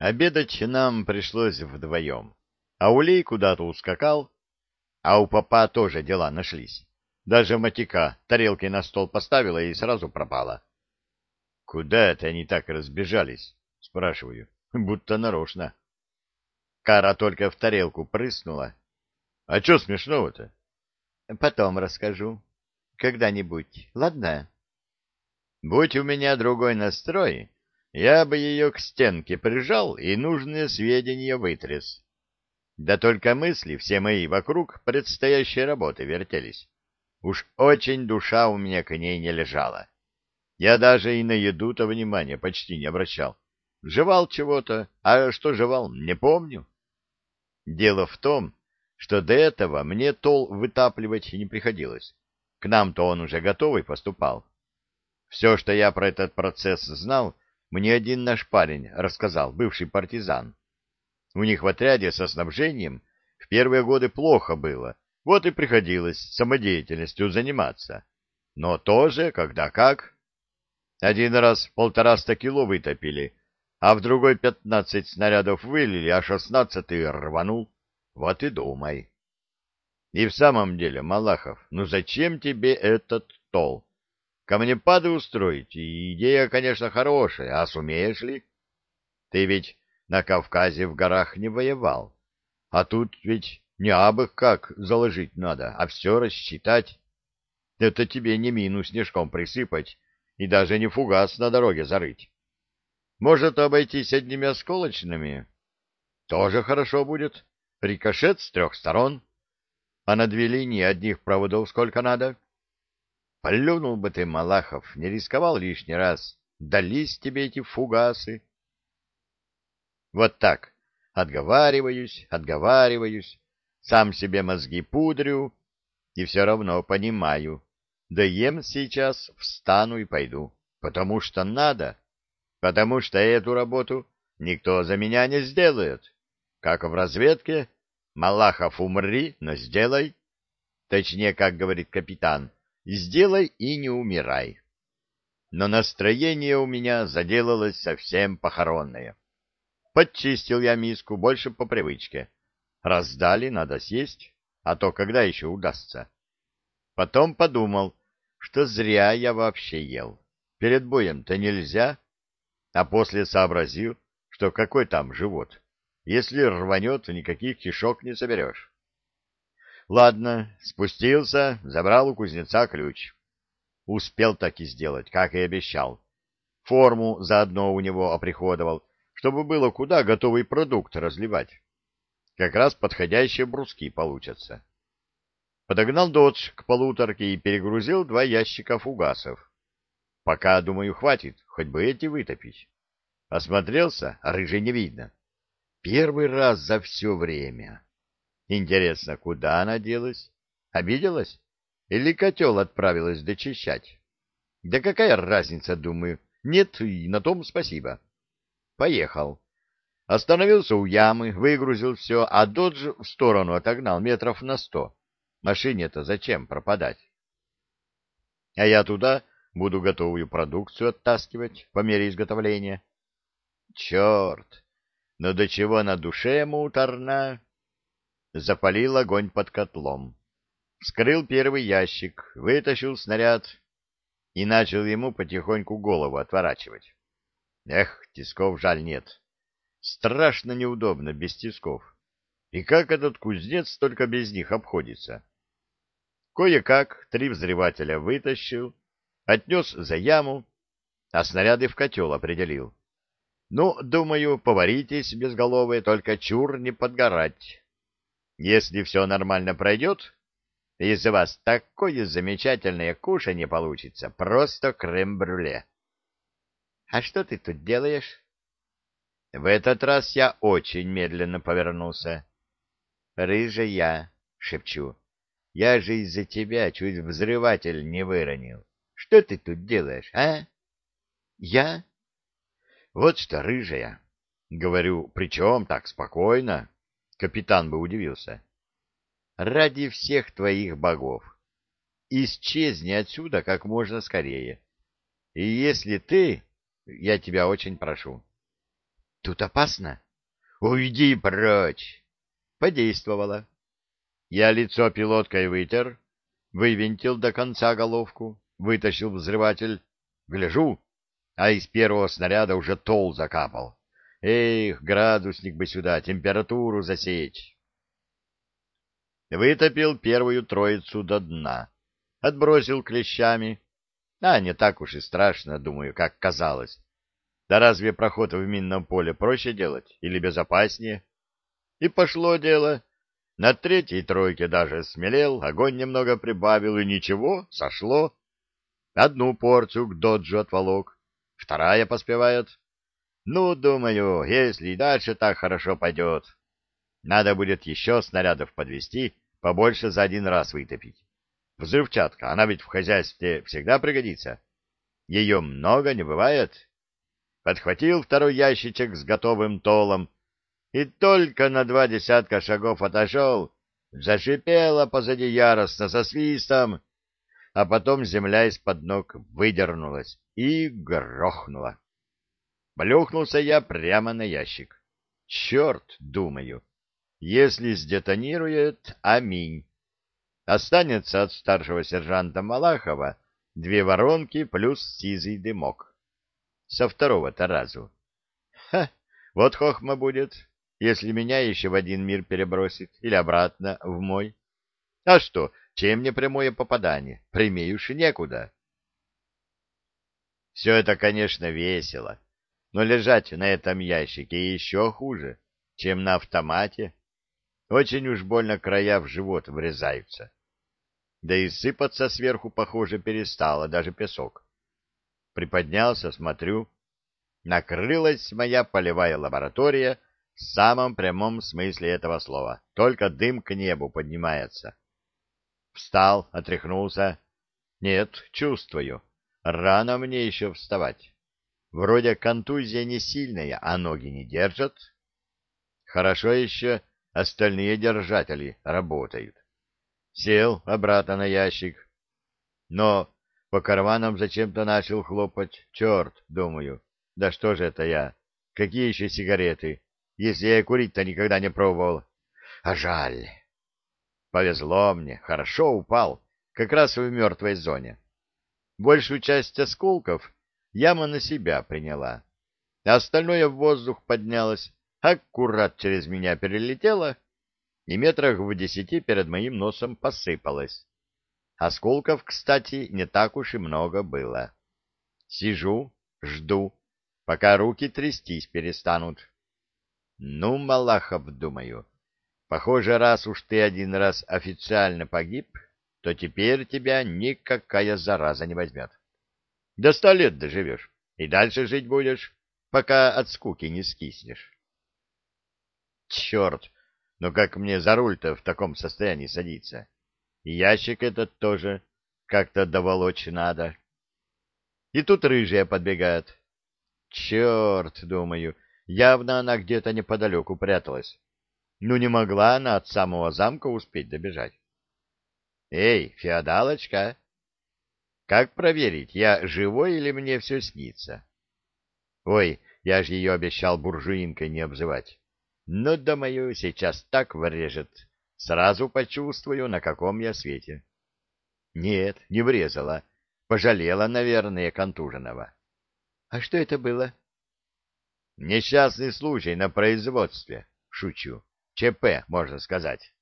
Обедать нам пришлось вдвоем. Аулей куда-то ускакал, а у папа тоже дела нашлись. Даже Матика тарелки на стол поставила и сразу пропала. — Куда это они так разбежались? — спрашиваю. — Будто нарочно. Кара только в тарелку прыснула. — А что смешного-то? — Потом расскажу. Когда-нибудь, ладно? Будь у меня другой настрой, я бы ее к стенке прижал и нужные сведения вытряс. Да только мысли все мои вокруг предстоящей работы вертелись. Уж очень душа у меня к ней не лежала. Я даже и на еду-то внимания почти не обращал. Жевал чего-то, а что жевал, не помню. Дело в том, что до этого мне тол вытапливать не приходилось. К нам-то он уже готовый поступал. Все, что я про этот процесс знал, мне один наш парень рассказал, бывший партизан. У них в отряде со снабжением в первые годы плохо было, вот и приходилось самодеятельностью заниматься. Но тоже, когда как. Один раз 150 кило вытопили, а в другой 15 снарядов вылили, а 16-й рванул. Вот и думай. И в самом деле, Малахов, ну зачем тебе этот тол? Камнепады устроить, и идея, конечно, хорошая, а сумеешь ли? Ты ведь на Кавказе в горах не воевал, а тут ведь не абы как заложить надо, а все рассчитать. Это тебе не мину снежком присыпать и даже не фугас на дороге зарыть. Может обойтись одними осколочными? Тоже хорошо будет. Рикошет с 3 сторон. А на 2 линии одних проводов сколько надо? Плюнул бы ты, Малахов, не рисковал лишний раз. Дались тебе эти фугасы. Вот так. Отговариваюсь, сам себе мозги пудрю, и все равно понимаю. Доем сейчас, встану и пойду. Потому что надо. Потому что эту работу никто за меня не сделает. Как в разведке, Малахов, умри, но сделай. Точнее, как говорит капитан, сделай и не умирай. Но настроение у меня заделалось совсем похоронное. Подчистил я миску больше по привычке. Раздали, надо съесть, а то когда еще удастся. Потом подумал, что зря я вообще ел. Перед боем-то нельзя. А после сообразил, что какой там живот. Если рванет, никаких кишок не соберешь. Ладно, спустился, забрал у кузнеца ключ. Успел так и сделать, как и обещал. Форму заодно у него оприходовал, чтобы было куда готовый продукт разливать. Как раз подходящие бруски получатся. Подогнал додж к полуторке и перегрузил 2 ящика фугасов. Пока, думаю, хватит, хоть бы эти вытопить. Осмотрелся, а рыжей не видно. Первый раз за все время. Интересно, куда она делась? Обиделась? Или котел отправилась дочищать? Да какая разница, думаю. Нет, и на том спасибо. Поехал. Остановился у ямы, выгрузил все, а додж в сторону отогнал метров на 100. Машине-то зачем пропадать? А я туда буду готовую продукцию оттаскивать по мере изготовления. Черт! Но до чего на душе муторно? Запалил огонь под котлом. Вскрыл первый ящик, вытащил снаряд и начал ему потихоньку голову отворачивать. Эх, тисков жаль нет. Страшно неудобно без тисков. И как этот кузнец только без них обходится? Кое-как 3 взрывателя вытащил, отнес за яму, а снаряды в котел определил. Ну, думаю, поваритесь, безголовые, только чур не подгорать. Если все нормально пройдет, из вас такое замечательное кушанье получится, просто крем-брюле. — А что ты тут делаешь? В этот раз я очень медленно повернулся. — Рыжая, — шепчу, — я же из-за тебя чуть взрыватель не выронил. Что ты тут делаешь, а? — Я? — Вот что, рыжая, — говорю, причем так спокойно. Капитан бы удивился. — Ради всех твоих богов, исчезни отсюда как можно скорее. И если ты... Я тебя очень прошу. Тут опасно. Уйди прочь. Подействовало. Я лицо пилоткой вытер, вывинтил до конца головку, вытащил взрыватель. Гляжу, а из первого снаряда уже тол закапал. Эх, градусник бы сюда, температуру засечь. Вытопил первую троицу до дна. Отбросил клещами. А, не так уж и страшно, думаю, как казалось. Да разве проход в минном поле проще делать или безопаснее? И пошло дело. На третьей тройке даже смелел, огонь немного прибавил, и ничего, сошло. Одну порцию к доджу отволок, вторая поспевает. Ну, думаю, если и дальше так хорошо пойдет, надо будет еще снарядов подвести, побольше за один раз вытопить. Взрывчатка, она ведь в хозяйстве всегда пригодится. Ее много не бывает. Подхватил второй ящичек с готовым толом, и только на 2 десятка шагов отошел, зашипело позади яростно со свистом, а потом земля из-под ног выдернулась и грохнула. Плюхнулся я прямо на ящик. Черт, думаю, если сдетонирует, аминь. Останется от старшего сержанта Малахова 2 воронки плюс сизый дымок. Со второго-то разу. Ха, вот хохма будет, если меня еще в один мир перебросит или обратно в мой. А что, чем мне прямое попадание? Прямей уж и некуда. Все это, конечно, весело, но лежать на этом ящике еще хуже, чем на автомате. Очень уж больно края в живот врезаются. Да и сыпаться сверху, похоже, перестало даже песок. Приподнялся, смотрю. Накрылась моя полевая лаборатория в самом прямом смысле этого слова. Только дым к небу поднимается. Встал, отряхнулся. Нет, чувствую. Рано мне еще вставать. Вроде контузия не сильная, а ноги не держат. Хорошо еще остальные держатели работают. Сел обратно на ящик. Но по карманам зачем-то начал хлопать. Черт, думаю. Да что же это я? Какие еще сигареты? Если я и курить-то никогда не пробовал. А жаль. Повезло мне, хорошо упал, как раз в мертвой зоне. Большую часть осколков яма на себя приняла, а остальное в воздух поднялось, аккурат через меня перелетело и метрах в 10 перед моим носом посыпалось. Осколков, кстати, не так уж и много было. Сижу, жду, пока руки трястись перестанут. Ну, Малахов, думаю, похоже, раз уж ты один раз официально погиб, то теперь тебя никакая зараза не возьмет. До 100 лет доживешь, и дальше жить будешь, пока от скуки не скиснешь. Черт, ну как мне за руль-то в таком состоянии садиться? И ящик этот тоже как-то доволочь надо. И тут рыжая подбегает. Черт, думаю, явно она где-то неподалеку пряталась. Ну не могла она от самого замка успеть добежать. Эй, феодалочка, как проверить, я живой или мне все снится? Ой, я же ее обещал буржуинкой не обзывать. Ну, думаю, сейчас так врежет. Сразу почувствую, на каком я свете. Нет, не врезала. Пожалела, наверное, контуженного. А что это было? Несчастный случай на производстве. Шучу. ЧП, можно сказать.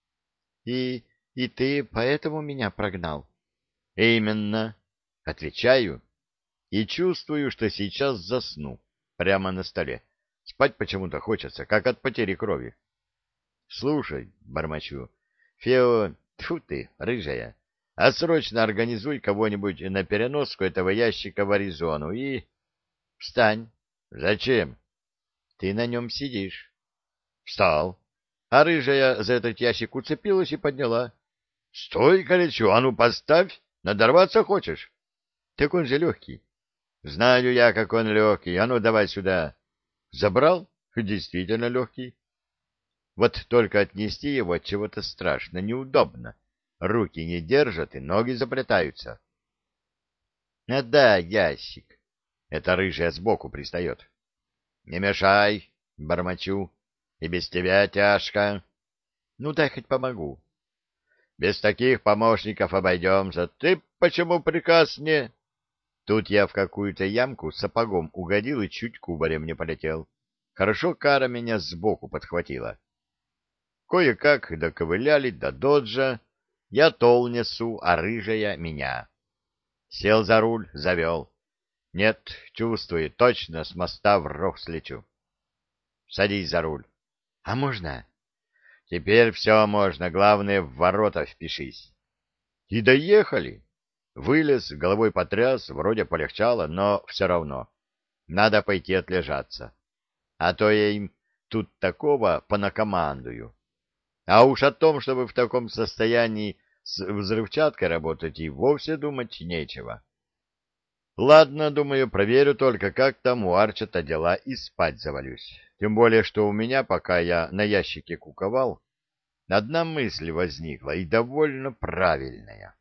И ты поэтому меня прогнал? Именно. Отвечаю и чувствую, что сейчас засну прямо на столе. Спать почему-то хочется, как от потери крови. Слушай, бормочу, Фео, тьфу ты, рыжая, а срочно организуй кого-нибудь на переноску этого ящика в Аризону и... Встань. Зачем? Ты на нем сидишь. Встал. А рыжая за этот ящик уцепилась и подняла. Стой, горячо, а ну поставь, надорваться хочешь? Так он же легкий. Знаю я, как он легкий, а ну давай сюда. Забрал? Действительно легкий. Вот только отнести его от чего-то страшно неудобно. Руки не держат и ноги заплетаются. Да, ящик. Это рыжая сбоку пристает. Не мешай, бормочу, и без тебя тяжко. Ну, дай хоть помогу. Без таких помощников обойдемся. Ты почему приказ не... Тут я в какую-то ямку сапогом угодил и чуть кубарем не полетел. Хорошо кара меня сбоку подхватила. Кое-как доковыляли до доджа. Я тол несу, а рыжая меня. Сел за руль, завел. Нет, чувствую, точно с моста в рог слечу. Садись за руль. А можно? Теперь все можно, главное, в ворота впишись. И доехали. Вылез, головой потряс, вроде полегчало, но все равно. Надо пойти отлежаться. А то я им тут такого понакомандую. А уж о том, чтобы в таком состоянии с взрывчаткой работать, и вовсе думать нечего. Ладно, думаю, проверю только, как там у Арчета дела, и спать завалюсь. Тем более, что у меня, пока я на ящике куковал, одна мысль возникла, и довольно правильная.